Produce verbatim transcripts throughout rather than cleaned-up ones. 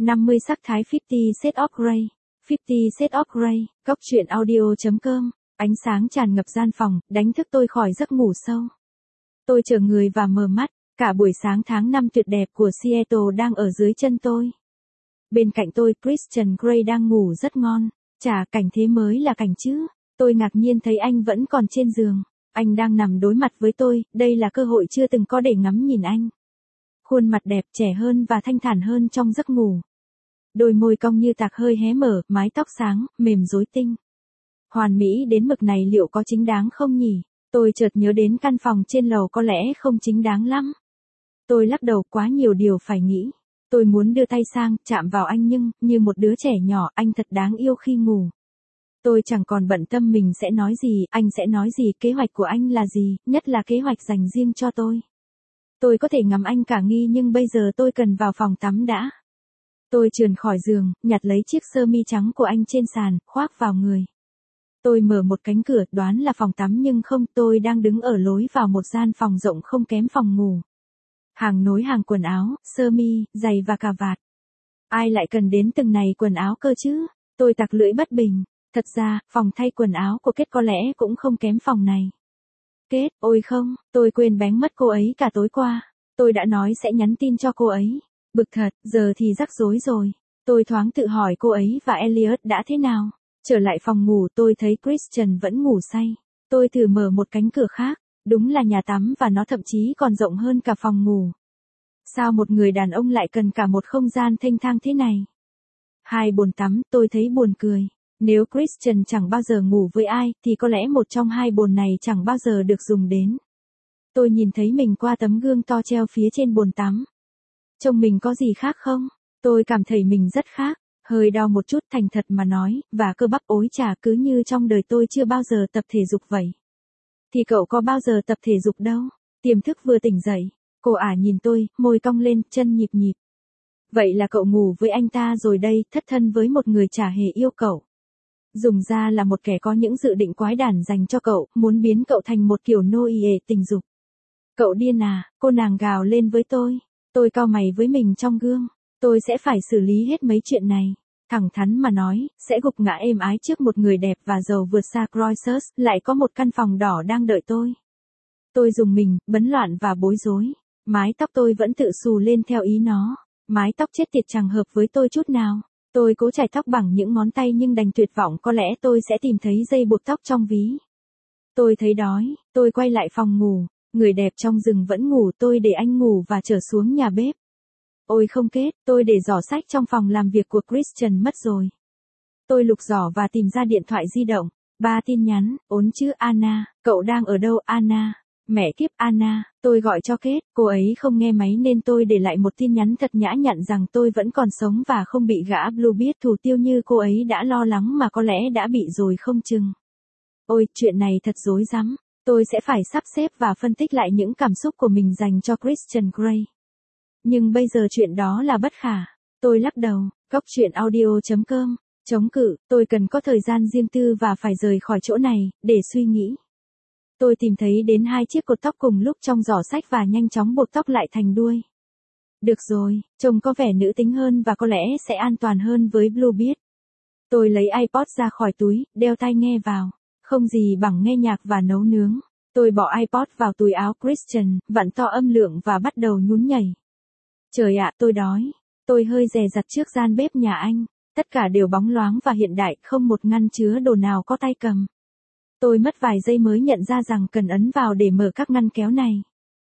năm mươi sắc thái fifty Shades of Grey. fifty Shades of Grey, góc truyện audio.com. Ánh sáng tràn ngập gian phòng, đánh thức tôi khỏi giấc ngủ sâu. Tôi trở người và mở mắt, cả buổi sáng tháng năm tuyệt đẹp của Seattle đang ở dưới chân tôi. Bên cạnh tôi, Christian Grey đang ngủ rất ngon. Chà, cảnh thế mới là cảnh chứ. Tôi ngạc nhiên thấy anh vẫn còn trên giường. Anh đang nằm đối mặt với tôi, đây là cơ hội chưa từng có để ngắm nhìn anh. Khuôn mặt đẹp, trẻ hơn và thanh thản hơn trong giấc ngủ. Đôi môi cong như tạc hơi hé mở, mái tóc sáng, mềm rối tinh. Hoàn mỹ đến mực này liệu có chính đáng không nhỉ? Tôi chợt nhớ đến căn phòng trên lầu có lẽ không chính đáng lắm. Tôi lắc đầu, quá nhiều điều phải nghĩ. Tôi muốn đưa tay sang, chạm vào anh nhưng, như một đứa trẻ nhỏ, anh thật đáng yêu khi ngủ. Tôi chẳng còn bận tâm mình sẽ nói gì, anh sẽ nói gì, kế hoạch của anh là gì, nhất là kế hoạch dành riêng cho tôi. Tôi có thể ngắm anh cả nghi nhưng bây giờ tôi cần vào phòng tắm đã. Tôi trườn khỏi giường, nhặt lấy chiếc sơ mi trắng của anh trên sàn, khoác vào người. Tôi mở một cánh cửa, đoán là phòng tắm nhưng không, tôi đang đứng ở lối vào một gian phòng rộng không kém phòng ngủ. Hàng nối hàng quần áo, sơ mi, giày và cà vạt. Ai lại cần đến từng này quần áo cơ chứ? Tôi tặc lưỡi bất bình. Thật ra, phòng thay quần áo của Kết có lẽ cũng không kém phòng này. Kết, ôi không, tôi quên bén mất cô ấy cả tối qua. Tôi đã nói sẽ nhắn tin cho cô ấy. Bực thật, giờ thì rắc rối rồi. Tôi thoáng tự hỏi cô ấy và Elliot đã thế nào. Trở lại phòng ngủ tôi thấy Christian vẫn ngủ say. Tôi thử mở một cánh cửa khác. Đúng là nhà tắm và nó thậm chí còn rộng hơn cả phòng ngủ. Sao một người đàn ông lại cần cả một không gian thênh thang thế này? Hai bồn tắm, tôi thấy buồn cười. Nếu Christian chẳng bao giờ ngủ với ai, thì có lẽ một trong hai bồn này chẳng bao giờ được dùng đến. Tôi nhìn thấy mình qua tấm gương to treo phía trên bồn tắm. Trông mình có gì khác không? Tôi cảm thấy mình rất khác. Hơi đau một chút, thành thật mà nói, và cơ bắp ối chà, cứ như trong đời tôi chưa bao giờ tập thể dục vậy. Thì cậu có bao giờ tập thể dục đâu? Tiềm thức vừa tỉnh dậy. Cô ả nhìn tôi, môi cong lên, chân nhịp nhịp. Vậy là cậu ngủ với anh ta rồi đây, thất thân với một người chả hề yêu cậu. Dùng ra là một kẻ có những dự định quái đản dành cho cậu, muốn biến cậu thành một kiểu nô ì tình dục. Cậu điên à, cô nàng gào lên với tôi. Tôi cau mày với mình trong gương. Tôi sẽ phải xử lý hết mấy chuyện này. Thẳng thắn mà nói, sẽ gục ngã êm ái trước một người đẹp và giàu vượt xa Croesus, lại có một căn phòng đỏ đang đợi tôi. Tôi rùng mình, bấn loạn và bối rối. Mái tóc tôi vẫn tự xù lên theo ý nó. Mái tóc chết tiệt chẳng hợp với tôi chút nào. Tôi cố chải tóc bằng những ngón tay nhưng đành tuyệt vọng, có lẽ tôi sẽ tìm thấy dây buộc tóc trong ví. Tôi thấy đói, tôi quay lại phòng ngủ. Người đẹp trong rừng vẫn ngủ, tôi để anh ngủ và trở xuống nhà bếp. Ôi không Kết, tôi để giỏ sách trong phòng làm việc của Christian mất rồi. Tôi lục giỏ và tìm ra điện thoại di động. Ba tin nhắn, ốn chữ Anna, cậu đang ở đâu Anna? Mẹ kiếp Anna, tôi gọi cho Kết, cô ấy không nghe máy nên tôi để lại một tin nhắn thật nhã nhặn rằng tôi vẫn còn sống và không bị gã Bluebeard thủ tiêu như cô ấy đã lo lắng mà có lẽ đã bị rồi không chừng. Ôi, chuyện này thật rối rắm. Tôi sẽ phải sắp xếp và phân tích lại những cảm xúc của mình dành cho Christian Grey. Nhưng bây giờ chuyện đó là bất khả. Tôi lắc đầu, góc truyện audio.com. Chống cự, tôi cần có thời gian riêng tư và phải rời khỏi chỗ này, để suy nghĩ. Tôi tìm thấy đến hai chiếc cột tóc cùng lúc trong giỏ sách và nhanh chóng buộc tóc lại thành đuôi. Được rồi, trông có vẻ nữ tính hơn và có lẽ sẽ an toàn hơn với Bluebeard. Tôi lấy iPod ra khỏi túi, đeo tai nghe vào. Không gì bằng nghe nhạc và nấu nướng. Tôi bỏ iPod vào túi áo Christian, vặn to âm lượng và bắt đầu nhún nhảy. Trời ạ, tôi đói. Tôi hơi dè dặt trước gian bếp nhà anh. Tất cả đều bóng loáng và hiện đại, không một ngăn chứa đồ nào có tay cầm. Tôi mất vài giây mới nhận ra rằng cần ấn vào để mở các ngăn kéo này.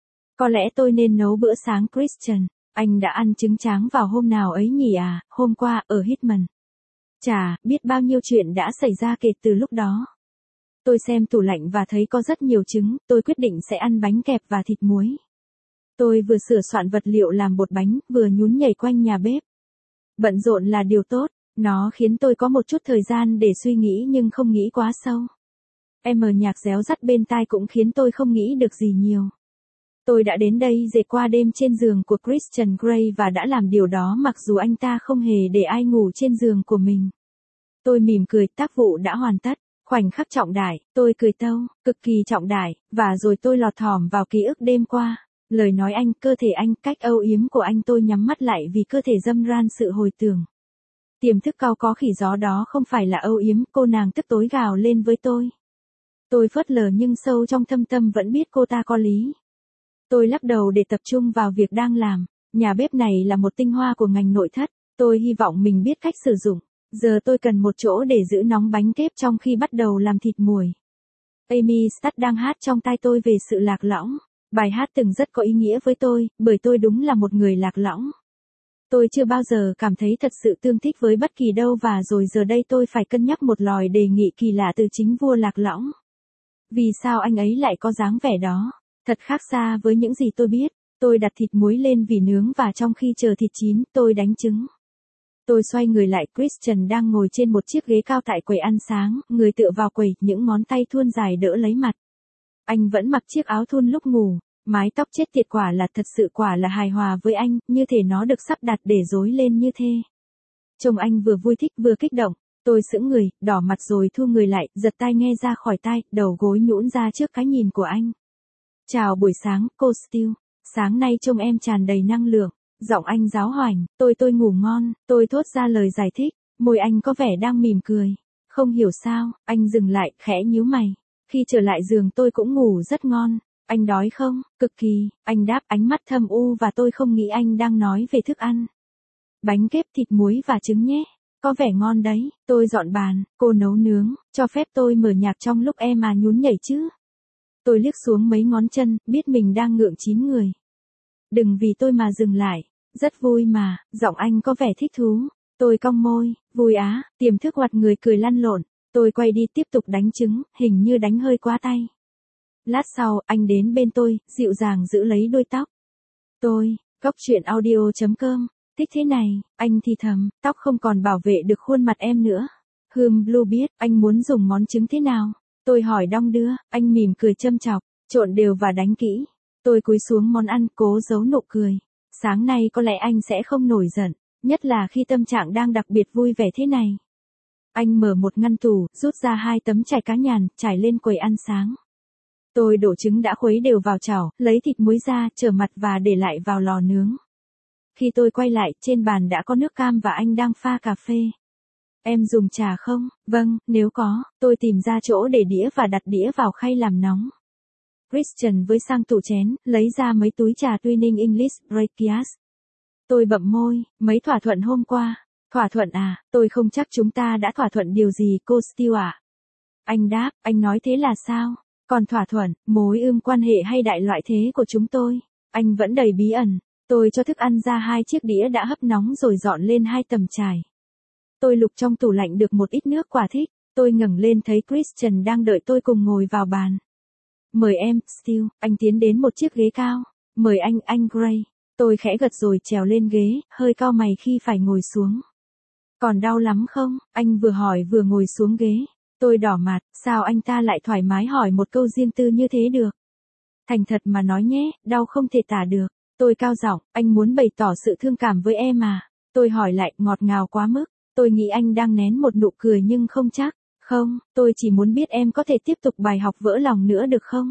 Có lẽ tôi nên nấu bữa sáng Christian. Anh đã ăn trứng tráng vào hôm nào ấy nhỉ à, hôm qua, ở Hitman. Chà, biết bao nhiêu chuyện đã xảy ra kể từ lúc đó. Tôi xem tủ lạnh và thấy có rất nhiều trứng, tôi quyết định sẽ ăn bánh kẹp và thịt muối. Tôi vừa sửa soạn vật liệu làm bột bánh, vừa nhún nhảy quanh nhà bếp. Bận rộn là điều tốt, nó khiến tôi có một chút thời gian để suy nghĩ nhưng không nghĩ quá sâu. Em ở nhạc réo rắt bên tai cũng khiến tôi không nghĩ được gì nhiều. Tôi đã đến đây để qua đêm trên giường của Christian Grey và đã làm điều đó mặc dù anh ta không hề để ai ngủ trên giường của mình. Tôi mỉm cười, tác vụ đã hoàn tất. Khoảnh khắc trọng đại, tôi cười tâu, cực kỳ trọng đại, và rồi tôi lọt thỏm vào ký ức đêm qua. Lời nói anh, cơ thể anh, cách âu yếm của anh. Tôi nhắm mắt lại vì cơ thể dâm ran sự hồi tưởng. Tiềm thức cao có khỉ gió đó không phải là âu yếm, cô nàng tức tối gào lên với tôi. Tôi phớt lờ nhưng sâu trong thâm tâm vẫn biết cô ta có lý. Tôi lắc đầu để tập trung vào việc đang làm. Nhà bếp này là một tinh hoa của ngành nội thất. Tôi hy vọng mình biết cách sử dụng. Giờ tôi cần một chỗ để giữ nóng bánh kếp trong khi bắt đầu làm thịt muồi. Amy Studd đang hát trong tai tôi về sự lạc lõng. Bài hát từng rất có ý nghĩa với tôi, bởi tôi đúng là một người lạc lõng. Tôi chưa bao giờ cảm thấy thật sự tương thích với bất kỳ đâu và rồi giờ đây tôi phải cân nhắc một lòi đề nghị kỳ lạ từ chính vua lạc lõng. Vì sao anh ấy lại có dáng vẻ đó? Thật khác xa với những gì tôi biết. Tôi đặt thịt muối lên vỉ nướng và trong khi chờ thịt chín, tôi đánh trứng. Tôi xoay người lại, Christian đang ngồi trên một chiếc ghế cao tại quầy ăn sáng, người tựa vào quầy, những ngón tay thon dài đỡ lấy mặt. Anh vẫn mặc chiếc áo thun lúc ngủ, mái tóc chết tiệt quả là thật sự quả là hài hòa với anh, như thể nó được sắp đặt để rối lên như thế. Trông anh vừa vui thích vừa kích động, tôi sững người, đỏ mặt rồi thu người lại, giật tai nghe ra khỏi tai, đầu gối nhũn ra trước cái nhìn của anh. Chào buổi sáng, cô Steele, sáng nay trông em tràn đầy năng lượng. Giọng anh giáo hoành, tôi tôi ngủ ngon, tôi thốt ra lời giải thích, môi anh có vẻ đang mỉm cười. Không hiểu sao, anh dừng lại, khẽ nhíu mày. Khi trở lại giường tôi cũng ngủ rất ngon. Anh đói không? Cực kỳ, anh đáp ánh mắt thâm u và tôi không nghĩ anh đang nói về thức ăn. Bánh kếp thịt muối và trứng nhé. Có vẻ ngon đấy, tôi dọn bàn, cô nấu nướng, cho phép tôi mở nhạc trong lúc em mà nhún nhảy chứ. Tôi liếc xuống mấy ngón chân, biết mình đang ngượng chín người. Đừng vì tôi mà dừng lại, rất vui mà, giọng anh có vẻ thích thú. Tôi cong môi, vui á, tiềm thức hoạt người cười lăn lộn. Tôi quay đi tiếp tục đánh trứng, hình như đánh hơi quá tay. Lát sau, anh đến bên tôi, dịu dàng giữ lấy đuôi tóc. Tôi, góc chuyện audio chấm com, thích thế này, anh thì thầm, tóc không còn bảo vệ được khuôn mặt em nữa. Hương Blue biết, anh muốn dùng món trứng thế nào? Tôi hỏi đong đưa, anh mỉm cười châm chọc, trộn đều và đánh kỹ. Tôi cúi xuống món ăn, cố giấu nụ cười. Sáng nay có lẽ anh sẽ không nổi giận, nhất là khi tâm trạng đang đặc biệt vui vẻ thế này. Anh mở một ngăn tủ, rút ra hai tấm chải cá nhàn, trải lên quầy ăn sáng. Tôi đổ trứng đã khuấy đều vào chảo, lấy thịt muối ra, trở mặt và để lại vào lò nướng. Khi tôi quay lại, trên bàn đã có nước cam và anh đang pha cà phê. Em dùng trà không? Vâng, nếu có, tôi tìm ra chỗ để đĩa và đặt đĩa vào khay làm nóng. Christian với sang tủ chén, lấy ra mấy túi trà Twinning English Breakfast. Tôi bậm môi, mấy thỏa thuận hôm qua. Thỏa thuận à, tôi không chắc chúng ta đã thỏa thuận điều gì cô Steele ạ. Anh đáp, anh nói thế là sao? Còn thỏa thuận, mối ươm quan hệ hay đại loại thế của chúng tôi? Anh vẫn đầy bí ẩn. Tôi cho thức ăn ra hai chiếc đĩa đã hấp nóng rồi dọn lên hai tầm trải. Tôi lục trong tủ lạnh được một ít nước quả thích. Tôi ngẩng lên thấy Christian đang đợi tôi cùng ngồi vào bàn. Mời em, Steele, anh tiến đến một chiếc ghế cao. Mời anh, anh Gray. Tôi khẽ gật rồi trèo lên ghế, hơi cau mày khi phải ngồi xuống. Còn đau lắm không? Anh vừa hỏi vừa ngồi xuống ghế. Tôi đỏ mặt, sao anh ta lại thoải mái hỏi một câu riêng tư như thế được? Thành thật mà nói nhé, đau không thể tả được. Tôi cao giọng, anh muốn bày tỏ sự thương cảm với em à? Tôi hỏi lại, ngọt ngào quá mức. Tôi nghĩ anh đang nén một nụ cười nhưng không chắc. Không, tôi chỉ muốn biết em có thể tiếp tục bài học vỡ lòng nữa được không?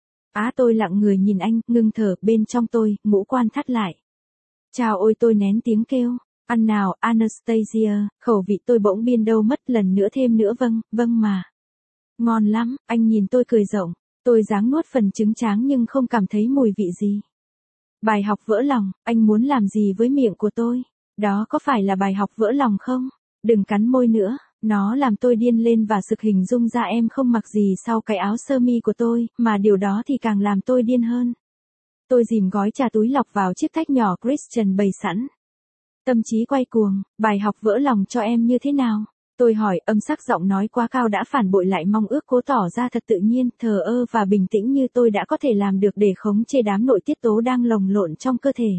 Á tôi lặng người nhìn anh, ngưng thở, bên trong tôi, ngũ quan thắt lại. Chào ôi tôi nén tiếng kêu. Ăn nào, Anastasia, khẩu vị tôi bỗng biên đâu mất lần nữa thêm nữa vâng, vâng mà. Ngon lắm, anh nhìn tôi cười rộng. Tôi ráng nuốt phần trứng tráng nhưng không cảm thấy mùi vị gì. Bài học vỡ lòng, anh muốn làm gì với miệng của tôi? Đó có phải là bài học vỡ lòng không? Đừng cắn môi nữa, nó làm tôi điên lên và sực hình dung ra em không mặc gì sau cái áo sơ mi của tôi, mà điều đó thì càng làm tôi điên hơn. Tôi dìm gói trà túi lọc vào chiếc tách nhỏ Christian bày sẵn. Tâm trí quay cuồng, bài học vỡ lòng cho em như thế nào? Tôi hỏi, âm sắc giọng nói quá cao đã phản bội lại mong ước cố tỏ ra thật tự nhiên, thờ ơ và bình tĩnh như tôi đã có thể làm được để khống chế đám nội tiết tố đang lồng lộn trong cơ thể.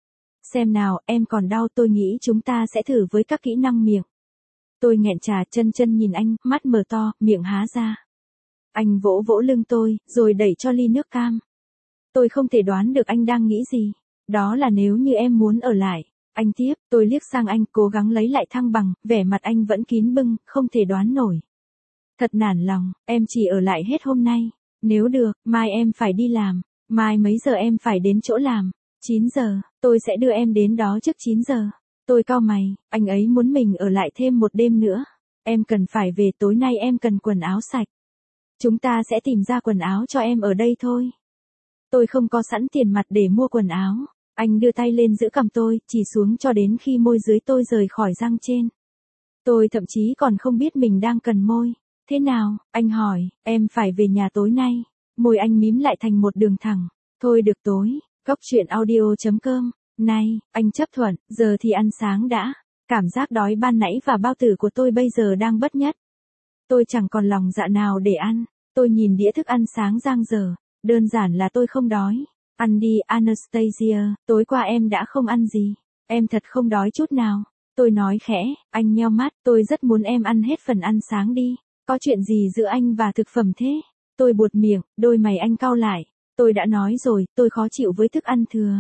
Xem nào, em còn đau, tôi nghĩ chúng ta sẽ thử với các kỹ năng miệng. Tôi nghẹn trà, chân chân nhìn anh, mắt mở to, miệng há ra. Anh vỗ vỗ lưng tôi, rồi đẩy cho ly nước cam. Tôi không thể đoán được anh đang nghĩ gì. Đó là nếu như em muốn ở lại. Anh tiếp, tôi liếc sang anh, cố gắng lấy lại thăng bằng, vẻ mặt anh vẫn kín bưng, không thể đoán nổi. Thật nản lòng, em chỉ ở lại hết hôm nay. Nếu được, mai em phải đi làm. Mai mấy giờ em phải đến chỗ làm? chín giờ, tôi sẽ đưa em đến đó trước chín giờ. Tôi cau mày, anh ấy muốn mình ở lại thêm một đêm nữa. Em cần phải về, tối nay em cần quần áo sạch. Chúng ta sẽ tìm ra quần áo cho em ở đây thôi. Tôi không có sẵn tiền mặt để mua quần áo. Anh đưa tay lên giữ cằm tôi, chỉ xuống cho đến khi môi dưới tôi rời khỏi răng trên. Tôi thậm chí còn không biết mình đang cần môi. Thế nào, anh hỏi, em phải về nhà tối nay. Môi anh mím lại thành một đường thẳng. Thôi được tối, Cốc truyện audio chấm com. Này, anh chấp thuận, giờ thì ăn sáng đã. Cảm giác đói ban nãy và bao tử của tôi bây giờ đang bất nhất. Tôi chẳng còn lòng dạ nào để ăn. Tôi nhìn đĩa thức ăn sáng dang dở. Đơn giản là tôi không đói. Ăn đi Anastasia, tối qua em đã không ăn gì. Em thật không đói chút nào. Tôi nói khẽ, anh nheo mắt, tôi rất muốn em ăn hết phần ăn sáng đi. Có chuyện gì giữa anh và thực phẩm thế? Tôi buột miệng, đôi mày anh cau lại. Tôi đã nói rồi, tôi khó chịu với thức ăn thừa.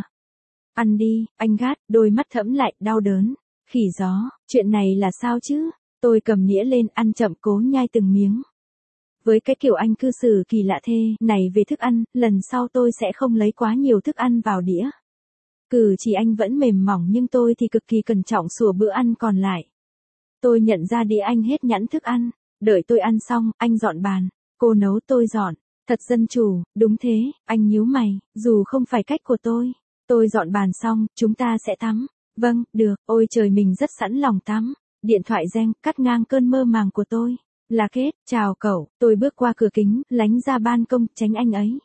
Ăn đi, anh gắt, đôi mắt thẫm lại, đau đớn. Khỉ gió, chuyện này là sao chứ? Tôi cầm nĩa lên, ăn chậm cố nhai từng miếng. Với cái kiểu anh cư xử kỳ lạ thế này về thức ăn, lần sau tôi sẽ không lấy quá nhiều thức ăn vào đĩa. Cử chỉ anh vẫn mềm mỏng nhưng tôi thì cực kỳ cẩn trọng sủa bữa ăn còn lại. Tôi nhận ra đĩa anh hết nhẵn thức ăn. Đợi tôi ăn xong, anh dọn bàn. Cô nấu tôi dọn. Thật dân chủ, đúng thế, anh nhíu mày, dù không phải cách của tôi. Tôi dọn bàn xong, chúng ta sẽ tắm. Vâng, được, ôi trời mình rất sẵn lòng tắm. Điện thoại reng, cắt ngang cơn mơ màng của tôi. Là Kết, chào cậu, tôi bước qua cửa kính, lánh ra ban công, tránh anh ấy.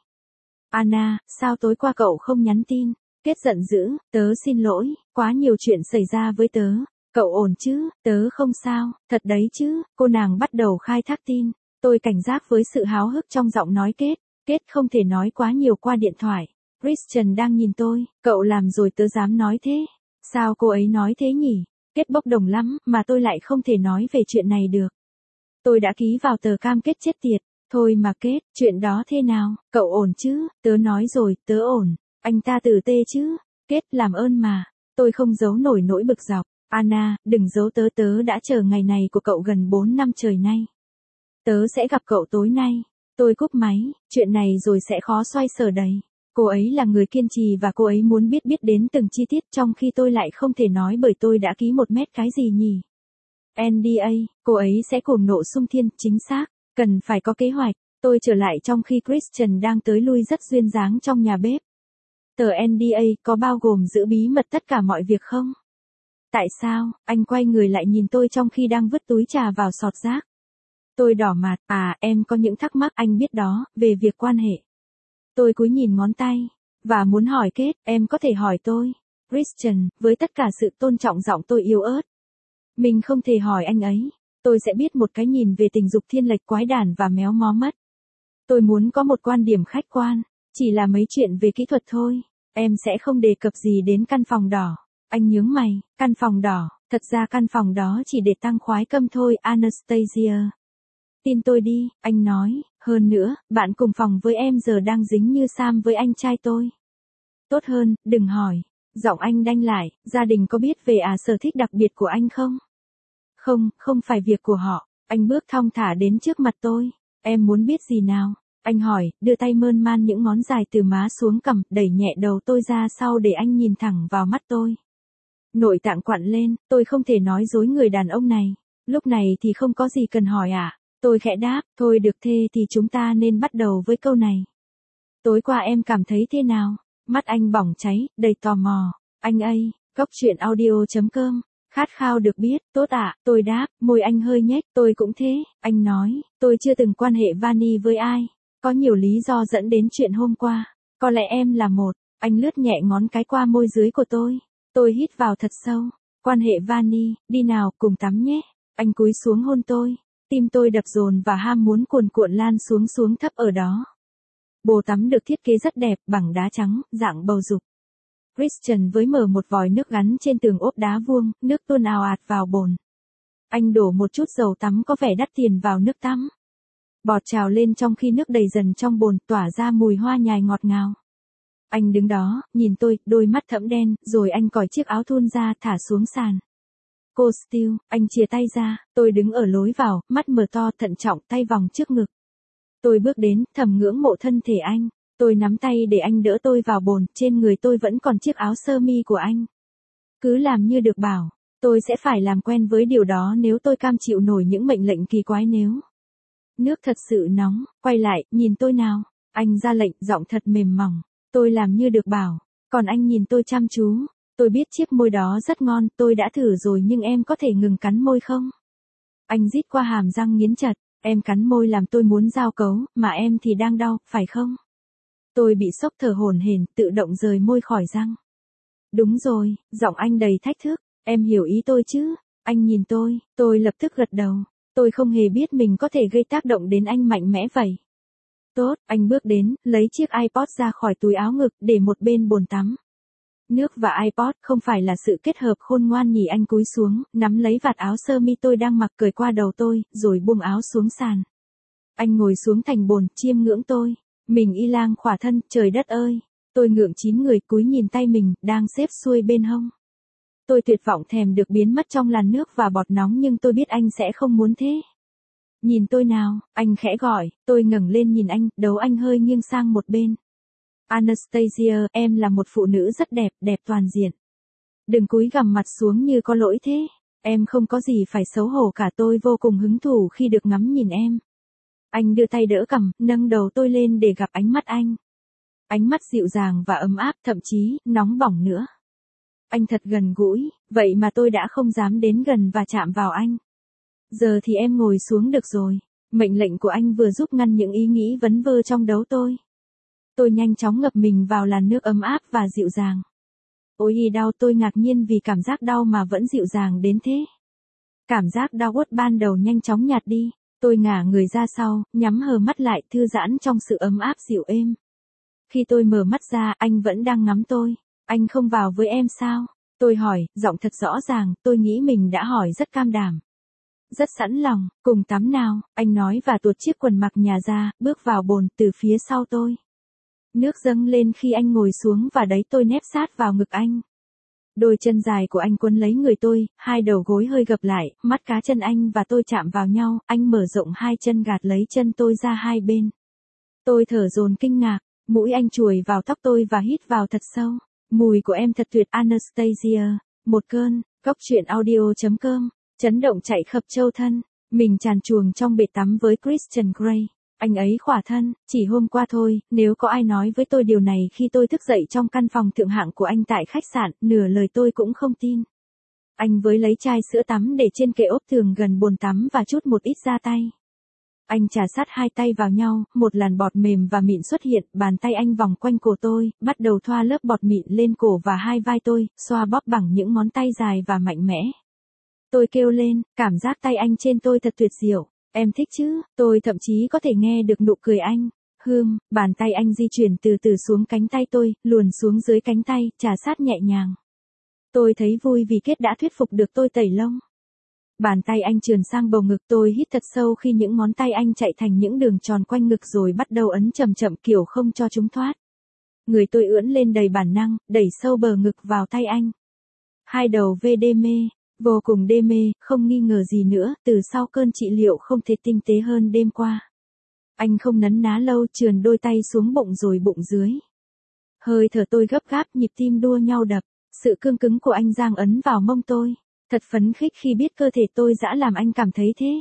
Anna, sao tối qua cậu không nhắn tin? Kết giận dữ, tớ xin lỗi, quá nhiều chuyện xảy ra với tớ. Cậu ổn chứ, tớ không sao, thật đấy chứ, cô nàng bắt đầu khai thác tin. Tôi cảnh giác với sự háo hức trong giọng nói Kết. Kết không thể nói quá nhiều qua điện thoại. Christian đang nhìn tôi, cậu làm rồi tớ dám nói thế. Sao cô ấy nói thế nhỉ? Kết bốc đồng lắm, mà tôi lại không thể nói về chuyện này được. Tôi đã ký vào tờ cam kết chết tiệt. Thôi mà Kết, chuyện đó thế nào, cậu ổn chứ, tớ nói rồi, tớ ổn. Anh ta tử tê chứ, Kết làm ơn mà. Tôi không giấu nổi nỗi bực dọc. Anna, đừng giấu tớ, tớ đã chờ ngày này của cậu gần bốn năm trời nay. Tớ sẽ gặp cậu tối nay. Tôi cúp máy, chuyện này rồi sẽ khó xoay sở đầy. Cô ấy là người kiên trì và cô ấy muốn biết biết đến từng chi tiết trong khi tôi lại không thể nói bởi tôi đã ký một mét cái gì nhỉ. en đê a, cô ấy sẽ cuồng nộ xung thiên, chính xác, cần phải có kế hoạch. Tôi trở lại trong khi Christian đang tới lui rất duyên dáng trong nhà bếp. Tờ en đê a có bao gồm giữ bí mật tất cả mọi việc không? Tại sao? Anh quay người lại nhìn tôi trong khi đang vứt túi trà vào sọt rác. Tôi đỏ mặt, à em có những thắc mắc anh biết đó, về việc quan hệ. Tôi cúi nhìn ngón tay, và muốn hỏi Kết, em có thể hỏi tôi. Christian, với tất cả sự tôn trọng giọng tôi yếu ớt. Mình không thể hỏi anh ấy. Tôi sẽ biết một cái nhìn về tình dục thiên lệch quái đản và méo mó mất. Tôi muốn có một quan điểm khách quan, chỉ là mấy chuyện về kỹ thuật thôi. Em sẽ không đề cập gì đến căn phòng đỏ. Anh nhướng mày, căn phòng đỏ, thật ra căn phòng đó chỉ để tăng khoái câm thôi, Anastasia. Tin tôi đi, anh nói, hơn nữa, bạn cùng phòng với em giờ đang dính như Sam với anh trai tôi. Tốt hơn, đừng hỏi. Giọng anh đanh lại, gia đình có biết về à sở thích đặc biệt của anh không? Không, không phải việc của họ. Anh bước thong thả đến trước mặt tôi. Em muốn biết gì nào? Anh hỏi, đưa tay mơn man những ngón dài từ má xuống cằm, đẩy nhẹ đầu tôi ra sau để anh nhìn thẳng vào mắt tôi. Nội tạng quặn lên, tôi không thể nói dối người đàn ông này. Lúc này thì không có gì cần hỏi à? Tôi khẽ đáp, thôi được thế thì chúng ta nên bắt đầu với câu này. Tối qua em cảm thấy thế nào? Mắt anh bỏng cháy, đầy tò mò. Anh ơi, Cốc truyện audio chấm com. Khát khao được biết, tốt ạ, tôi đáp, môi anh hơi nhếch, tôi cũng thế. Anh nói, tôi chưa từng quan hệ vani với ai. Có nhiều lý do dẫn đến chuyện hôm qua. Có lẽ em là một. Anh lướt nhẹ ngón cái qua môi dưới của tôi. Tôi hít vào thật sâu. Quan hệ vani, đi nào, cùng tắm nhé. Anh cúi xuống hôn tôi. Tim tôi đập dồn và ham muốn cuồn cuộn lan xuống xuống thấp ở đó. Bồn tắm được thiết kế rất đẹp, bằng đá trắng, dạng bầu dục. Christian với mở một vòi nước gắn trên tường ốp đá vuông, nước tuôn ào ạt vào bồn. Anh đổ một chút dầu tắm có vẻ đắt tiền vào nước tắm. Bọt trào lên trong khi nước đầy dần trong bồn, tỏa ra mùi hoa nhài ngọt ngào. Anh đứng đó, nhìn tôi, đôi mắt thẫm đen, rồi anh cởi chiếc áo thun ra, thả xuống sàn. Cô Steele, anh chìa tay ra, tôi đứng ở lối vào, mắt mở to, thận trọng, tay vòng trước ngực. Tôi bước đến, thầm ngưỡng mộ thân thể anh. Tôi nắm tay để anh đỡ tôi vào bồn, trên người tôi vẫn còn chiếc áo sơ mi của anh. Cứ làm như được bảo, tôi sẽ phải làm quen với điều đó nếu tôi cam chịu nổi những mệnh lệnh kỳ quái nếu. Nước thật sự nóng, quay lại, nhìn tôi nào. Anh ra lệnh, giọng thật mềm mỏng. Tôi làm như được bảo, còn anh nhìn tôi chăm chú. Tôi biết chiếc môi đó rất ngon, tôi đã thử rồi nhưng em có thể ngừng cắn môi không? Anh rít qua hàm răng nghiến chặt, em cắn môi làm tôi muốn giao cấu, mà em thì đang đau, phải không? Tôi bị sốc thở hổn hển, tự động rời môi khỏi răng. Đúng rồi, giọng anh đầy thách thức, em hiểu ý tôi chứ? Anh nhìn tôi, tôi lập tức gật đầu. Tôi không hề biết mình có thể gây tác động đến anh mạnh mẽ vậy. Tốt, anh bước đến, lấy chiếc iPod ra khỏi túi áo ngực, để một bên bồn tắm. Nước và iPod không phải là sự kết hợp khôn ngoan nhỉ? Anh cúi xuống, nắm lấy vạt áo sơ mi tôi đang mặc cởi qua đầu tôi, rồi buông áo xuống sàn. Anh ngồi xuống thành bồn, chiêm ngưỡng tôi. Mình y lang khỏa thân, trời đất ơi. Tôi ngượng chín người cúi nhìn tay mình, đang xếp xuôi bên hông. Tôi tuyệt vọng thèm được biến mất trong làn nước và bọt nóng nhưng tôi biết anh sẽ không muốn thế. Nhìn tôi nào, anh khẽ gọi, tôi ngẩng lên nhìn anh, đầu anh hơi nghiêng sang một bên. Anastasia, em là một phụ nữ rất đẹp, đẹp toàn diện. Đừng cúi gằm mặt xuống như có lỗi thế. Em không có gì phải xấu hổ cả, tôi vô cùng hứng thú khi được ngắm nhìn em. Anh đưa tay đỡ cằm, nâng đầu tôi lên để gặp ánh mắt anh. Ánh mắt dịu dàng và ấm áp, thậm chí, nóng bỏng nữa. Anh thật gần gũi, vậy mà tôi đã không dám đến gần và chạm vào anh. Giờ thì em ngồi xuống được rồi. Mệnh lệnh của anh vừa giúp ngăn những ý nghĩ vấn vơ trong đầu tôi. Tôi nhanh chóng ngập mình vào làn nước ấm áp và dịu dàng. Ôi đau, tôi ngạc nhiên vì cảm giác đau mà vẫn dịu dàng đến thế. Cảm giác đau uất ban đầu nhanh chóng nhạt đi. Tôi ngả người ra sau, nhắm hờ mắt lại, thư giãn trong sự ấm áp dịu êm. Khi tôi mở mắt ra, anh vẫn đang ngắm tôi. Anh không vào với em sao? Tôi hỏi, giọng thật rõ ràng, tôi nghĩ mình đã hỏi rất cam đảm. Rất sẵn lòng, cùng tắm nào, anh nói và tuột chiếc quần mặc nhà ra, bước vào bồn từ phía sau tôi. Nước dâng lên khi anh ngồi xuống và đấy tôi nép sát vào ngực anh. Đôi chân dài của anh quấn lấy người tôi, hai đầu gối hơi gập lại, mắt cá chân anh và tôi chạm vào nhau, anh mở rộng hai chân gạt lấy chân tôi ra hai bên. Tôi thở dồn kinh ngạc, mũi anh chùi vào tóc tôi và hít vào thật sâu. Mùi của em thật tuyệt Anastasia. Một cơn, góc truyện audio chấm com, chấn động chạy khắp châu thân. Mình tràn chuồng trong bể tắm với Christian Grey. Anh ấy khỏa thân, chỉ hôm qua thôi, nếu có ai nói với tôi điều này khi tôi thức dậy trong căn phòng thượng hạng của anh tại khách sạn, nửa lời tôi cũng không tin. Anh với lấy chai sữa tắm để trên kệ ốp tường gần bồn tắm và chút một ít ra tay. Anh chà sát hai tay vào nhau, một làn bọt mềm và mịn xuất hiện, bàn tay anh vòng quanh cổ tôi, bắt đầu thoa lớp bọt mịn lên cổ và hai vai tôi, xoa bóp bằng những ngón tay dài và mạnh mẽ. Tôi kêu lên, cảm giác tay anh trên tôi thật tuyệt diệu. Em thích chứ? Tôi thậm chí có thể nghe được nụ cười anh. Hương, bàn tay anh di chuyển từ từ xuống cánh tay tôi, luồn xuống dưới cánh tay, chà sát nhẹ nhàng. Tôi thấy vui vì Kết đã thuyết phục được tôi tẩy lông. Bàn tay anh trườn sang bầu ngực, tôi hít thật sâu khi những ngón tay anh chạy thành những đường tròn quanh ngực rồi bắt đầu ấn chậm chậm kiểu không cho chúng thoát. Người tôi ưỡn lên đầy bản năng, đẩy sâu bờ ngực vào tay anh. Hai đầu V đê mê, vô cùng đê mê, không nghi ngờ gì nữa, từ sau cơn trị liệu không thể tinh tế hơn đêm qua. Anh không nấn ná lâu, trườn đôi tay xuống bụng rồi bụng dưới. Hơi thở tôi gấp gáp, nhịp tim đua nhau đập, sự cương cứng của anh giang ấn vào mông tôi. Thật phấn khích khi biết cơ thể tôi dã làm anh cảm thấy thế.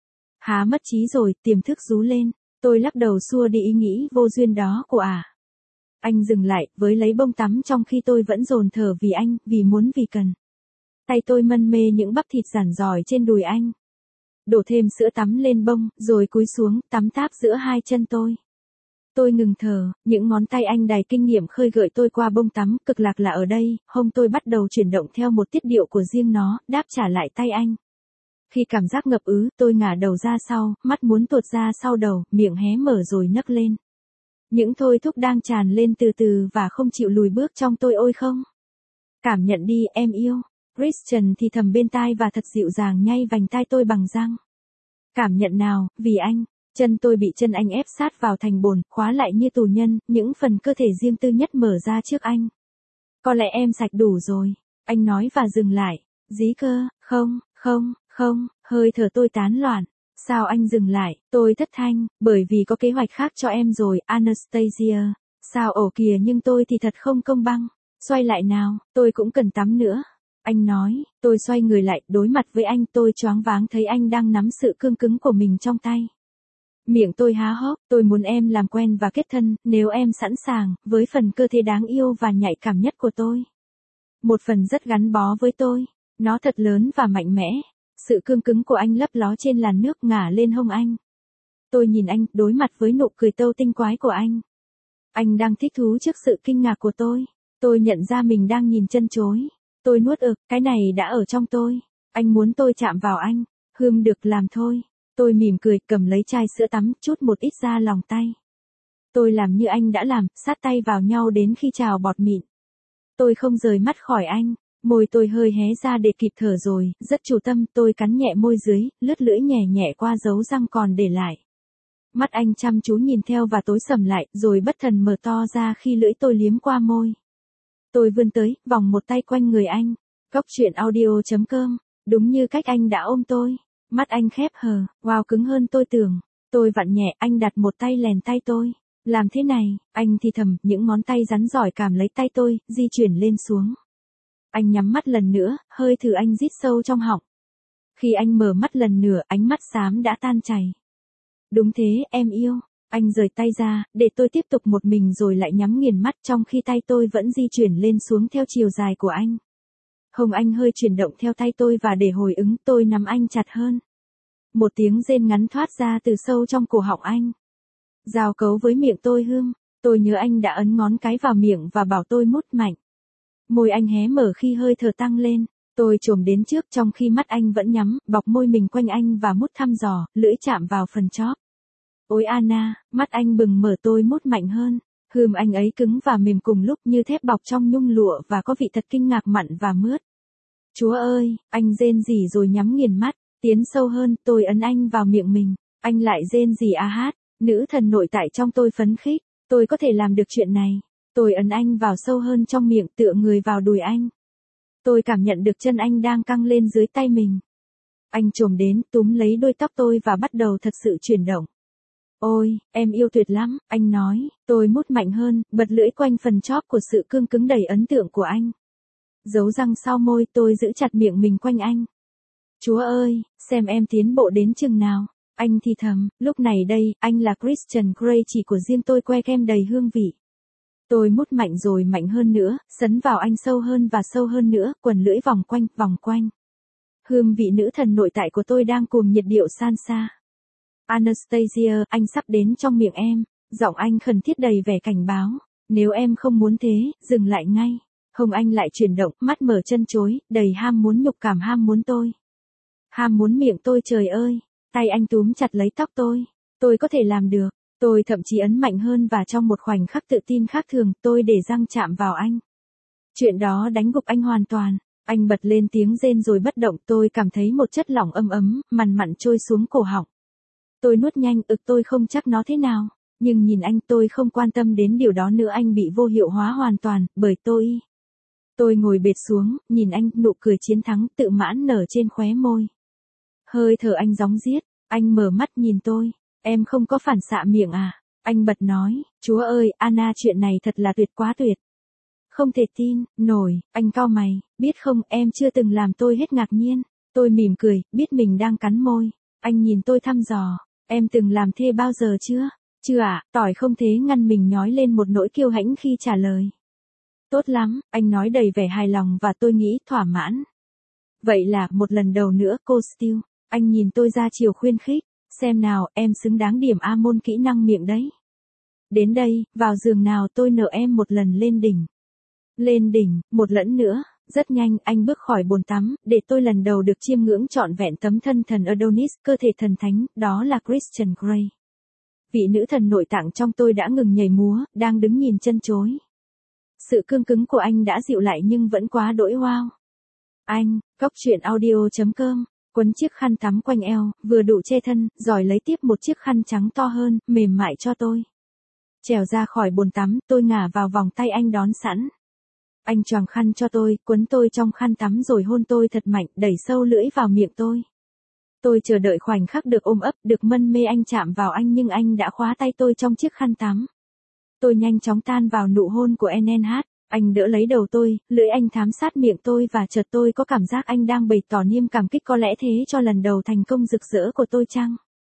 Há mất trí rồi, tiềm thức rú lên. Tôi lắc đầu xua đi ý nghĩ vô duyên đó của ả. À. Anh dừng lại, với lấy bông tắm trong khi tôi vẫn dồn thở vì anh, vì muốn vì cần. Tay tôi mân mê những bắp thịt rắn giỏi trên đùi anh. Đổ thêm sữa tắm lên bông, rồi cúi xuống, tắm táp giữa hai chân tôi. Tôi ngừng thở, những ngón tay anh đầy kinh nghiệm khơi gợi tôi qua bông tắm, cực lạc là ở đây, hông tôi bắt đầu chuyển động theo một tiết điệu của riêng nó, đáp trả lại tay anh. Khi cảm giác ngập ứ, tôi ngả đầu ra sau, mắt muốn tuột ra sau đầu, miệng hé mở rồi nấc lên. Những thôi thúc đang tràn lên từ từ và không chịu lùi bước trong tôi ôi không. Cảm nhận đi, em yêu. Christian thì thầm bên tai và thật dịu dàng nhay vành tai tôi bằng răng. Cảm nhận nào, vì anh. Chân tôi bị chân anh ép sát vào thành bồn, khóa lại như tù nhân, những phần cơ thể riêng tư nhất mở ra trước anh. Có lẽ em sạch đủ rồi, anh nói và dừng lại. Dí cơ, không, không, không, hơi thở tôi tán loạn. Sao anh dừng lại, tôi thất thanh, bởi vì có kế hoạch khác cho em rồi, Anastasia. Sao ổ kìa, nhưng tôi thì thật không công bằng. Xoay lại nào, tôi cũng cần tắm nữa. Anh nói, tôi xoay người lại, đối mặt với anh, tôi choáng váng thấy anh đang nắm sự cương cứng của mình trong tay. Miệng tôi há hốc, tôi muốn em làm quen và kết thân, nếu em sẵn sàng, với phần cơ thể đáng yêu và nhạy cảm nhất của tôi. Một phần rất gắn bó với tôi, nó thật lớn và mạnh mẽ. Sự cương cứng của anh lấp ló trên làn nước ngả lên hông anh. Tôi nhìn anh, đối mặt với nụ cười tâu tinh quái của anh. Anh đang thích thú trước sự kinh ngạc của tôi. Tôi nhận ra mình đang nhìn chân chối. Tôi nuốt ực, cái này đã ở trong tôi. Anh muốn tôi chạm vào anh. Hương được làm thôi. Tôi mỉm cười, cầm lấy chai sữa tắm, chút một ít ra lòng tay. Tôi làm như anh đã làm, sát tay vào nhau đến khi trào bọt mịn. Tôi không rời mắt khỏi anh. Môi tôi hơi hé ra để kịp thở rồi, rất chủ tâm, tôi cắn nhẹ môi dưới, lướt lưỡi nhẹ nhẹ qua dấu răng còn để lại. Mắt anh chăm chú nhìn theo và tối sầm lại, rồi bất thần mở to ra khi lưỡi tôi liếm qua môi. Tôi vươn tới, vòng một tay quanh người anh. Góc truyện audio chấm com, đúng như cách anh đã ôm tôi. Mắt anh khép hờ, wow, cứng hơn tôi tưởng. Tôi vặn nhẹ, anh đặt một tay lèn tay tôi. Làm thế này, anh thì thầm, những ngón tay rắn giỏi cảm lấy tay tôi, di chuyển lên xuống. Anh nhắm mắt lần nữa, hơi thử anh rít sâu trong họng. Khi anh mở mắt lần nữa, ánh mắt xám đã tan chảy. Đúng thế, em yêu. Anh rời tay ra, để tôi tiếp tục một mình rồi lại nhắm nghiền mắt trong khi tay tôi vẫn di chuyển lên xuống theo chiều dài của anh. Hông anh hơi chuyển động theo tay tôi và để hồi ứng tôi nắm anh chặt hơn. Một tiếng rên ngắn thoát ra từ sâu trong cổ họng anh. Giao cấu với miệng tôi Hương, tôi nhớ anh đã ấn ngón cái vào miệng và bảo tôi mút mạnh. Môi anh hé mở khi hơi thở tăng lên, tôi chồm đến trước trong khi mắt anh vẫn nhắm, bọc môi mình quanh anh và mút thăm dò, lưỡi chạm vào phần chóp. Ôi Anna, mắt anh bừng mở tôi mút mạnh hơn, hừm anh ấy cứng và mềm cùng lúc như thép bọc trong nhung lụa và có vị thật kinh ngạc mặn và mướt. Chúa ơi, anh rên rỉ rồi nhắm nghiền mắt, tiến sâu hơn, tôi ấn anh vào miệng mình, anh lại rên rỉ a hát, nữ thần nội tại trong tôi phấn khích, tôi có thể làm được chuyện này. Tôi ấn anh vào sâu hơn trong miệng, tựa người vào đùi anh. Tôi cảm nhận được chân anh đang căng lên dưới tay mình. Anh chồm đến, túm lấy đuôi tóc tôi và bắt đầu thật sự chuyển động. Ôi, em yêu tuyệt lắm, anh nói, tôi mút mạnh hơn, bật lưỡi quanh phần chóp của sự cương cứng đầy ấn tượng của anh. Giấu răng sau môi, tôi giữ chặt miệng mình quanh anh. Chúa ơi, xem em tiến bộ đến chừng nào. Anh thì thầm, lúc này đây, anh là Christian Grey chỉ của riêng tôi, que kem đầy hương vị. Tôi mút mạnh rồi mạnh hơn nữa, sấn vào anh sâu hơn và sâu hơn nữa, quần lưỡi vòng quanh, vòng quanh. Hương vị nữ thần nội tại của tôi đang cùng nhiệt điệu san xa. Anastasia, anh sắp đến trong miệng em, giọng anh khẩn thiết đầy vẻ cảnh báo. Nếu em không muốn thế, dừng lại ngay. Hông anh lại chuyển động, mắt mở chân chối, đầy ham muốn nhục cảm ham muốn tôi. Ham muốn miệng tôi trời ơi, tay anh túm chặt lấy tóc tôi. Tôi có thể làm được. Tôi thậm chí ấn mạnh hơn và trong một khoảnh khắc tự tin khác thường, tôi để răng chạm vào anh. Chuyện đó đánh gục anh hoàn toàn. Anh bật lên tiếng rên rồi bất động, tôi cảm thấy một chất lỏng ấm ấm, mằn mặn trôi xuống cổ họng. Tôi nuốt nhanh, ực tôi không chắc nó thế nào. Nhưng nhìn anh tôi không quan tâm đến điều đó nữa, anh bị vô hiệu hóa hoàn toàn, bởi tôi. Tôi ngồi bệt xuống, nhìn anh, nụ cười chiến thắng, tự mãn nở trên khóe môi. Hơi thở anh gióng giết, anh mở mắt nhìn tôi. Em không có phản xạ miệng à? Anh bật nói, chúa ơi, Anna chuyện này thật là tuyệt quá tuyệt. Không thể tin, nổi, anh cau mày, biết không em chưa từng làm tôi hết ngạc nhiên. Tôi mỉm cười, biết mình đang cắn môi. Anh nhìn tôi thăm dò, em từng làm thê bao giờ chưa? Chưa ạ, à? Tỏi không thế ngăn mình nhói lên một nỗi kiêu hãnh khi trả lời. Tốt lắm, anh nói đầy vẻ hài lòng và tôi nghĩ thỏa mãn. Vậy là một lần đầu nữa cô Steele, anh nhìn tôi ra chiều khuyên khích. Xem nào, em xứng đáng điểm A môn kỹ năng miệng đấy. Đến đây, vào giường nào tôi nợ em một lần lên đỉnh. Lên đỉnh, một lẫn nữa, rất nhanh anh bước khỏi bồn tắm, để tôi lần đầu được chiêm ngưỡng trọn vẹn tấm thân thần Adonis, cơ thể thần thánh, đó là Christian Grey. Vị nữ thần nội tạng trong tôi đã ngừng nhảy múa, đang đứng nhìn chân chối. Sự cương cứng của anh đã dịu lại nhưng vẫn quá đỗi wow. Anh, góc truyện audio chấm com. Quấn chiếc khăn tắm quanh eo, vừa đủ che thân, rồi lấy tiếp một chiếc khăn trắng to hơn, mềm mại cho tôi. Trèo ra khỏi bồn tắm, tôi ngả vào vòng tay anh đón sẵn. Anh choàng khăn cho tôi, quấn tôi trong khăn tắm rồi hôn tôi thật mạnh, đẩy sâu lưỡi vào miệng tôi. Tôi chờ đợi khoảnh khắc được ôm ấp, được mân mê anh chạm vào anh nhưng anh đã khóa tay tôi trong chiếc khăn tắm. Tôi nhanh chóng tan vào nụ hôn của en en hát. Anh đỡ lấy đầu tôi, lưỡi anh thám sát miệng tôi và chợt tôi có cảm giác anh đang bày tỏ niềm cảm kích, có lẽ thế cho lần đầu thành công rực rỡ của tôi chăng?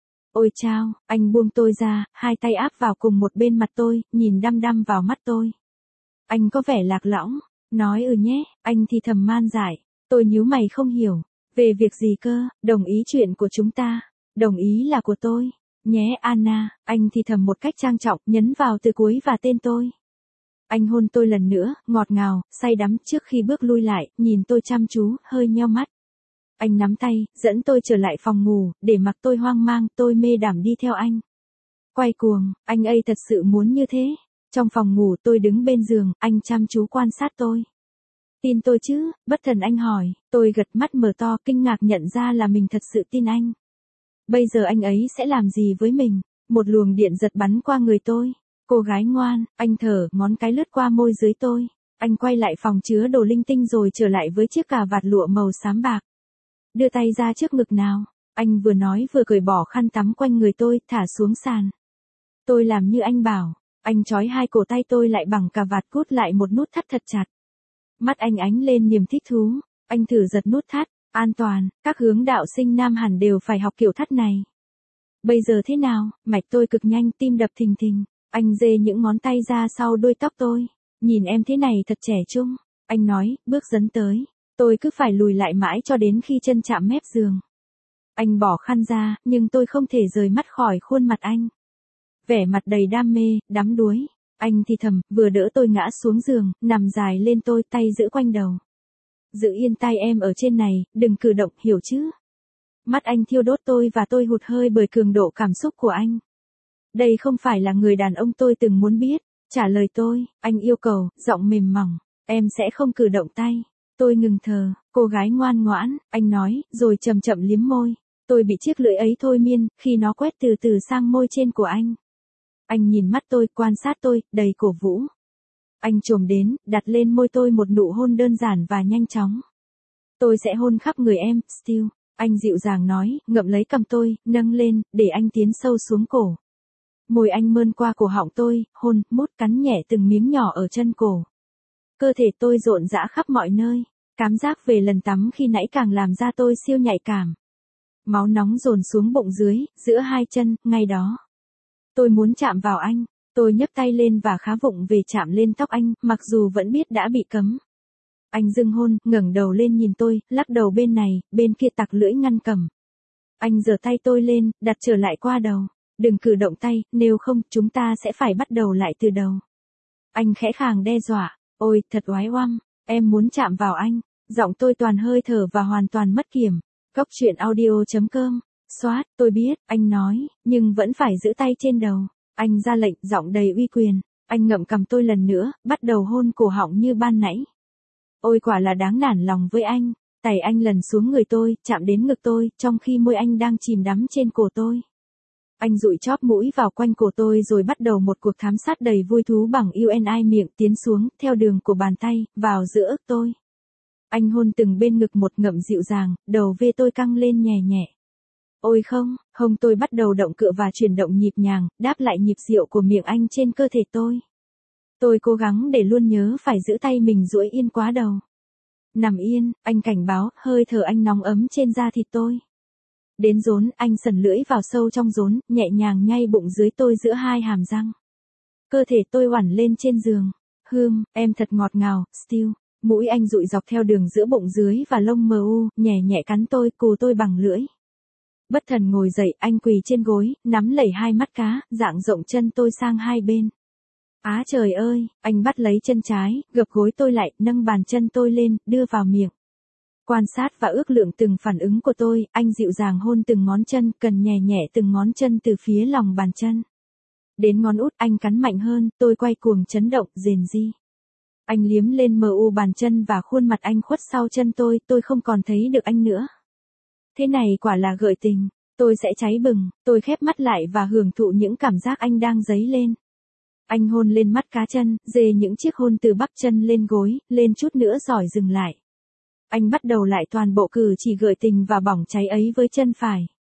Ôi chao, anh buông tôi ra, hai tay áp vào cùng một bên mặt tôi, nhìn đăm đăm vào mắt tôi. Anh có vẻ lạc lõng, nói ừ nhé, anh thì thầm man dại. Tôi nhíu mày không hiểu, về việc gì cơ, đồng ý chuyện của chúng ta, đồng ý là của tôi, nhé Anna, anh thì thầm một cách trang trọng, nhấn vào từ cuối và tên tôi. Anh hôn tôi lần nữa, ngọt ngào, say đắm trước khi bước lui lại, nhìn tôi chăm chú, hơi nheo mắt. Anh nắm tay, dẫn tôi trở lại phòng ngủ, để mặc tôi hoang mang, tôi mê đảm đi theo anh. Quay cuồng, anh ấy thật sự muốn như thế. Trong phòng ngủ tôi đứng bên giường, anh chăm chú quan sát tôi. Tin tôi chứ, bất thần anh hỏi, tôi gật mắt mở to, kinh ngạc nhận ra là mình thật sự tin anh. Bây giờ anh ấy sẽ làm gì với mình? Một luồng điện giật bắn qua người tôi. Cô gái ngoan, anh thở, ngón cái lướt qua môi dưới tôi. Anh quay lại phòng chứa đồ linh tinh rồi trở lại với chiếc cà vạt lụa màu xám bạc. Đưa tay ra trước ngực nào. Anh vừa nói vừa cởi bỏ khăn tắm quanh người tôi, thả xuống sàn. Tôi làm như anh bảo. Anh trói hai cổ tay tôi lại bằng cà vạt, cút lại một nút thắt thật chặt. Mắt anh ánh lên niềm thích thú. Anh thử giật nút thắt. An toàn, các hướng đạo sinh nam hẳn đều phải học kiểu thắt này. Bây giờ thế nào? Mạch tôi cực nhanh, tim đập thình thình. Anh dê những ngón tay ra sau đuôi tóc tôi. Nhìn em thế này thật trẻ trung. Anh nói, bước dấn tới. Tôi cứ phải lùi lại mãi cho đến khi chân chạm mép giường. Anh bỏ khăn ra, nhưng tôi không thể rời mắt khỏi khuôn mặt anh. Vẻ mặt đầy đam mê, đắm đuối. Anh thì thầm, vừa đỡ tôi ngã xuống giường, nằm dài lên tôi, tay giữ quanh đầu. Giữ yên tay em ở trên này, đừng cử động, hiểu chứ? Mắt anh thiêu đốt tôi và tôi hụt hơi bởi cường độ cảm xúc của anh. Đây không phải là người đàn ông tôi từng muốn biết. Trả lời tôi, anh yêu cầu, giọng mềm mỏng. Em sẽ không cử động tay. Tôi ngừng thờ, cô gái ngoan ngoãn, anh nói, rồi chậm chậm liếm môi. Tôi bị chiếc lưỡi ấy thôi miên, khi nó quét từ từ sang môi trên của anh. Anh nhìn mắt tôi, quan sát tôi, đầy cổ vũ. Anh chồm đến, đặt lên môi tôi một nụ hôn đơn giản và nhanh chóng. Tôi sẽ hôn khắp người em, Steele. Anh dịu dàng nói, ngậm lấy cằm tôi, nâng lên, để anh tiến sâu xuống cổ. Môi anh mơn qua cổ họng tôi, hôn, mút cắn nhẹ từng miếng nhỏ ở chân cổ. Cơ thể tôi rộn rã khắp mọi nơi. Cảm giác về lần tắm khi nãy càng làm ra tôi siêu nhạy cảm. Máu nóng dồn xuống bụng dưới, giữa hai chân, ngay đó. Tôi muốn chạm vào anh. Tôi nhấc tay lên và khá vụng về chạm lên tóc anh, mặc dù vẫn biết đã bị cấm. Anh dừng hôn, ngẩng đầu lên nhìn tôi, lắc đầu bên này, bên kia tặc lưỡi ngăn cầm. Anh giơ tay tôi lên, đặt trở lại qua đầu. Đừng cử động tay, nếu không, chúng ta sẽ phải bắt đầu lại từ đầu. Anh khẽ khàng đe dọa. Ôi, thật oái oăm, em muốn chạm vào anh. Giọng tôi toàn hơi thở và hoàn toàn mất kiểm. Góc truyện audio chấm com. Xoát, tôi biết, anh nói, nhưng vẫn phải giữ tay trên đầu. Anh ra lệnh, giọng đầy uy quyền. Anh ngậm cằm tôi lần nữa, bắt đầu hôn cổ họng như ban nãy. Ôi quả là đáng nản lòng với anh. Tay anh lần xuống người tôi, chạm đến ngực tôi, trong khi môi anh đang chìm đắm trên cổ tôi. Anh dụi chóp mũi vào quanh cổ tôi rồi bắt đầu một cuộc thám sát đầy vui thú bằng u en i miệng tiến xuống, theo đường của bàn tay, vào giữa ức tôi. Anh hôn từng bên ngực một ngậm dịu dàng, đầu vê tôi căng lên nhẹ nhẹ. Ôi không, hông tôi bắt đầu động cựa và chuyển động nhịp nhàng, đáp lại nhịp điệu của miệng anh trên cơ thể tôi. Tôi cố gắng để luôn nhớ phải giữ tay mình duỗi yên quá đầu. Nằm yên, anh cảnh báo, hơi thở anh nóng ấm trên da thịt tôi. Đến rốn, anh sần lưỡi vào sâu trong rốn, nhẹ nhàng nhay bụng dưới tôi giữa hai hàm răng. Cơ thể tôi oẳn lên trên giường. Hương, em thật ngọt ngào, Steele. Mũi anh dụi dọc theo đường giữa bụng dưới và lông mờ u, nhẹ nhẹ cắn tôi, cù tôi bằng lưỡi. Bất thần ngồi dậy, anh quỳ trên gối, nắm lẩy hai mắt cá, dạng rộng chân tôi sang hai bên. Á trời ơi, anh bắt lấy chân trái, gập gối tôi lại, nâng bàn chân tôi lên, đưa vào miệng. Quan sát và ước lượng từng phản ứng của tôi, anh dịu dàng hôn từng ngón chân, cần nhẹ nhẹ từng ngón chân từ phía lòng bàn chân. Đến ngón út, anh cắn mạnh hơn, tôi quay cuồng chấn động, rền ri. Anh liếm lên mờ u bàn chân và khuôn mặt anh khuất sau chân tôi, tôi không còn thấy được anh nữa. Thế này quả là gợi tình, tôi sẽ cháy bừng, tôi khép mắt lại và hưởng thụ những cảm giác anh đang dấy lên. Anh hôn lên mắt cá chân, dê những chiếc hôn từ bắp chân lên gối, lên chút nữa rồi dừng lại. Anh bắt đầu lại toàn bộ cử chỉ gợi tình và bỏng cháy ấy với chân phải.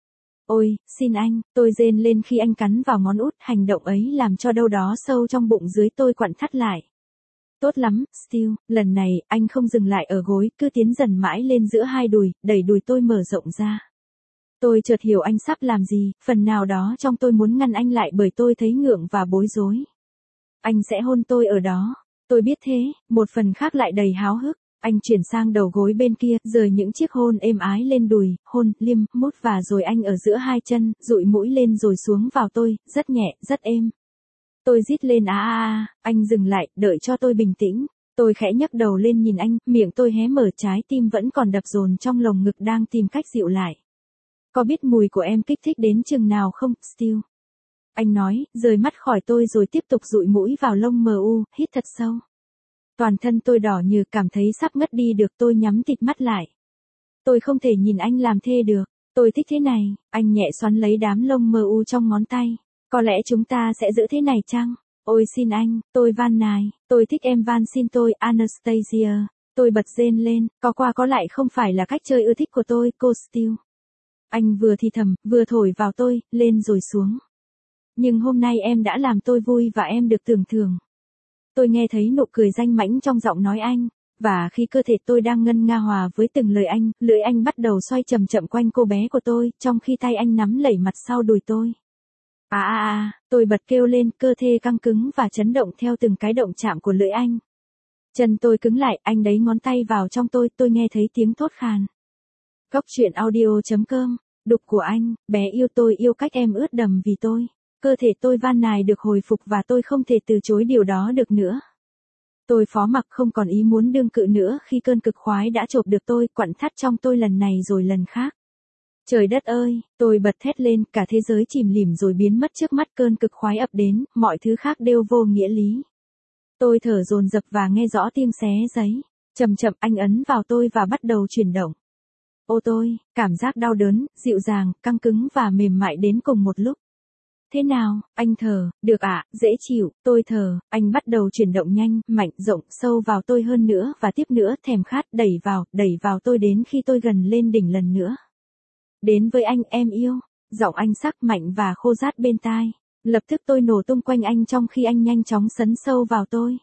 Ôi, xin anh, tôi rên lên khi anh cắn vào ngón út, hành động ấy làm cho đâu đó sâu trong bụng dưới tôi quặn thắt lại. Tốt lắm, Steele, lần này, anh không dừng lại ở gối, cứ tiến dần mãi lên giữa hai đùi, đẩy đùi tôi mở rộng ra. Tôi chợt hiểu anh sắp làm gì, phần nào đó trong tôi muốn ngăn anh lại bởi tôi thấy ngượng và bối rối. Anh sẽ hôn tôi ở đó. Tôi biết thế, một phần khác lại đầy háo hức. Anh chuyển sang đầu gối bên kia, rời những chiếc hôn êm ái lên đùi, hôn, liêm, mút và rồi anh ở giữa hai chân, dụi mũi lên rồi xuống vào tôi, rất nhẹ, rất êm. Tôi rít lên a a a, anh dừng lại, đợi cho tôi bình tĩnh. Tôi khẽ nhấc đầu lên nhìn anh, miệng tôi hé mở, trái tim vẫn còn đập dồn trong lồng ngực đang tìm cách dịu lại. Có biết mùi của em kích thích đến chừng nào không, Steele? Anh nói, rời mắt khỏi tôi rồi tiếp tục dụi mũi vào lông mờ u, hít thật sâu. Toàn thân tôi đỏ như cảm thấy sắp ngất đi được, tôi nhắm tịt mắt lại. Tôi không thể nhìn anh làm thê được, tôi thích thế này, anh nhẹ xoắn lấy đám lông mờ u trong ngón tay. Có lẽ chúng ta sẽ giữ thế này chăng? Ôi xin anh, tôi van nài, tôi thích em van xin tôi, Anastasia. Tôi bật rên lên, có qua có lại không phải là cách chơi ưa thích của tôi, cô Steele. Anh vừa thì thầm, vừa thổi vào tôi, lên rồi xuống. Nhưng hôm nay em đã làm tôi vui và em được tưởng thưởng. Tôi nghe thấy nụ cười danh mãnh trong giọng nói anh, và khi cơ thể tôi đang ngân nga hòa với từng lời anh, lưỡi anh bắt đầu xoay chậm chậm quanh cô bé của tôi, trong khi tay anh nắm lẩy mặt sau đùi tôi. À à à, tôi bật kêu lên, cơ thể căng cứng và chấn động theo từng cái động chạm của lưỡi anh. Chân tôi cứng lại, anh đẩy ngón tay vào trong tôi, tôi nghe thấy tiếng thốt khàn. Góc truyện audio chấm com, đục của anh, bé yêu tôi yêu cách em ướt đầm vì tôi. Cơ thể tôi van nài được hồi phục và tôi không thể từ chối điều đó được nữa. Tôi phó mặc không còn ý muốn đương cự nữa khi cơn cực khoái đã chộp được tôi, quặn thắt trong tôi lần này rồi lần khác. Trời đất ơi, tôi bật thét lên, cả thế giới chìm lìm rồi biến mất trước mắt, cơn cực khoái ập đến, mọi thứ khác đều vô nghĩa lý. Tôi thở dồn dập và nghe rõ tiếng xé giấy. Chậm chậm anh ấn vào tôi và bắt đầu chuyển động. Ô tôi, cảm giác đau đớn, dịu dàng, căng cứng và mềm mại đến cùng một lúc. Thế nào, anh thở, được ạ, à, dễ chịu, tôi thở, anh bắt đầu chuyển động nhanh, mạnh, rộng, sâu vào tôi hơn nữa và tiếp nữa, thèm khát, đẩy vào, đẩy vào tôi đến khi tôi gần lên đỉnh lần nữa. Đến với anh, em yêu, giọng anh sắc mạnh và khô rát bên tai. Lập tức tôi nổ tung quanh anh trong khi anh nhanh chóng sấn sâu vào tôi.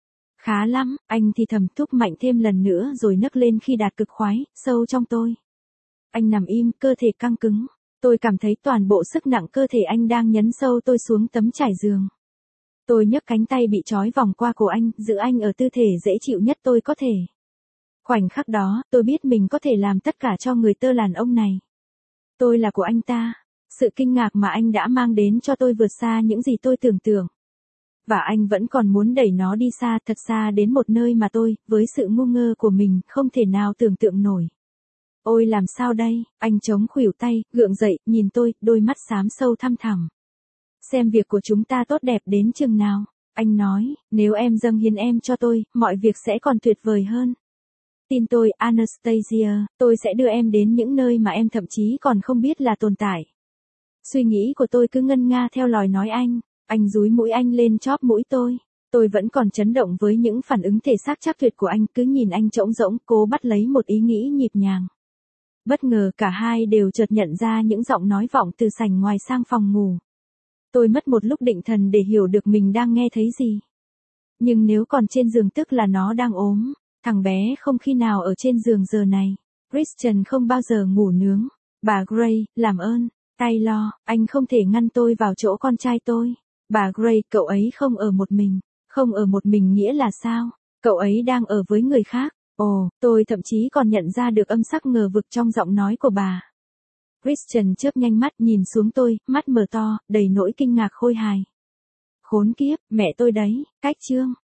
Khá lắm, anh thì thầm thúc mạnh thêm lần nữa rồi nấc lên khi đạt cực khoái, sâu trong tôi. Anh nằm im, cơ thể căng cứng. Tôi cảm thấy toàn bộ sức nặng cơ thể anh đang nhấn sâu tôi xuống tấm trải giường. Tôi nhấc cánh tay bị trói vòng qua cổ anh, giữ anh ở tư thể dễ chịu nhất tôi có thể. Khoảnh khắc đó, tôi biết mình có thể làm tất cả cho người tơ làn ông này. Tôi là của anh ta. Sự kinh ngạc mà anh đã mang đến cho tôi vượt xa những gì tôi tưởng tượng. Và anh vẫn còn muốn đẩy nó đi xa, thật xa đến một nơi mà tôi, với sự ngu ngơ của mình, không thể nào tưởng tượng nổi. Ôi làm sao đây, anh chống khuỷu tay, gượng dậy, nhìn tôi, đôi mắt xám sâu thăm thẳm. Xem việc của chúng ta tốt đẹp đến chừng nào, anh nói, nếu em dâng hiến em cho tôi, mọi việc sẽ còn tuyệt vời hơn. Tin tôi, Anastasia, tôi sẽ đưa em đến những nơi mà em thậm chí còn không biết là tồn tại. Suy nghĩ của tôi cứ ngân nga theo lời nói anh, anh dúi mũi anh lên chóp mũi tôi. Tôi vẫn còn chấn động với những phản ứng thể xác chắc tuyệt của anh, cứ nhìn anh trống rỗng, cố bắt lấy một ý nghĩ nhịp nhàng. Bất ngờ cả hai đều chợt nhận ra những giọng nói vọng từ sảnh ngoài sang phòng ngủ. Tôi mất một lúc định thần để hiểu được mình đang nghe thấy gì. Nhưng nếu còn trên giường tức là nó đang ốm, thằng bé không khi nào ở trên giường giờ này. Christian không bao giờ ngủ nướng. Bà Gray, làm ơn, Taylor, anh không thể ngăn tôi vào chỗ con trai tôi. Bà Gray, cậu ấy không ở một mình. Không ở một mình nghĩa là sao? Cậu ấy đang ở với người khác. Ồ, tôi thậm chí còn nhận ra được âm sắc ngờ vực trong giọng nói của bà. Christian chớp nhanh mắt nhìn xuống tôi, mắt mở to, đầy nỗi kinh ngạc khôi hài. Khốn kiếp, mẹ tôi đấy, cách chương.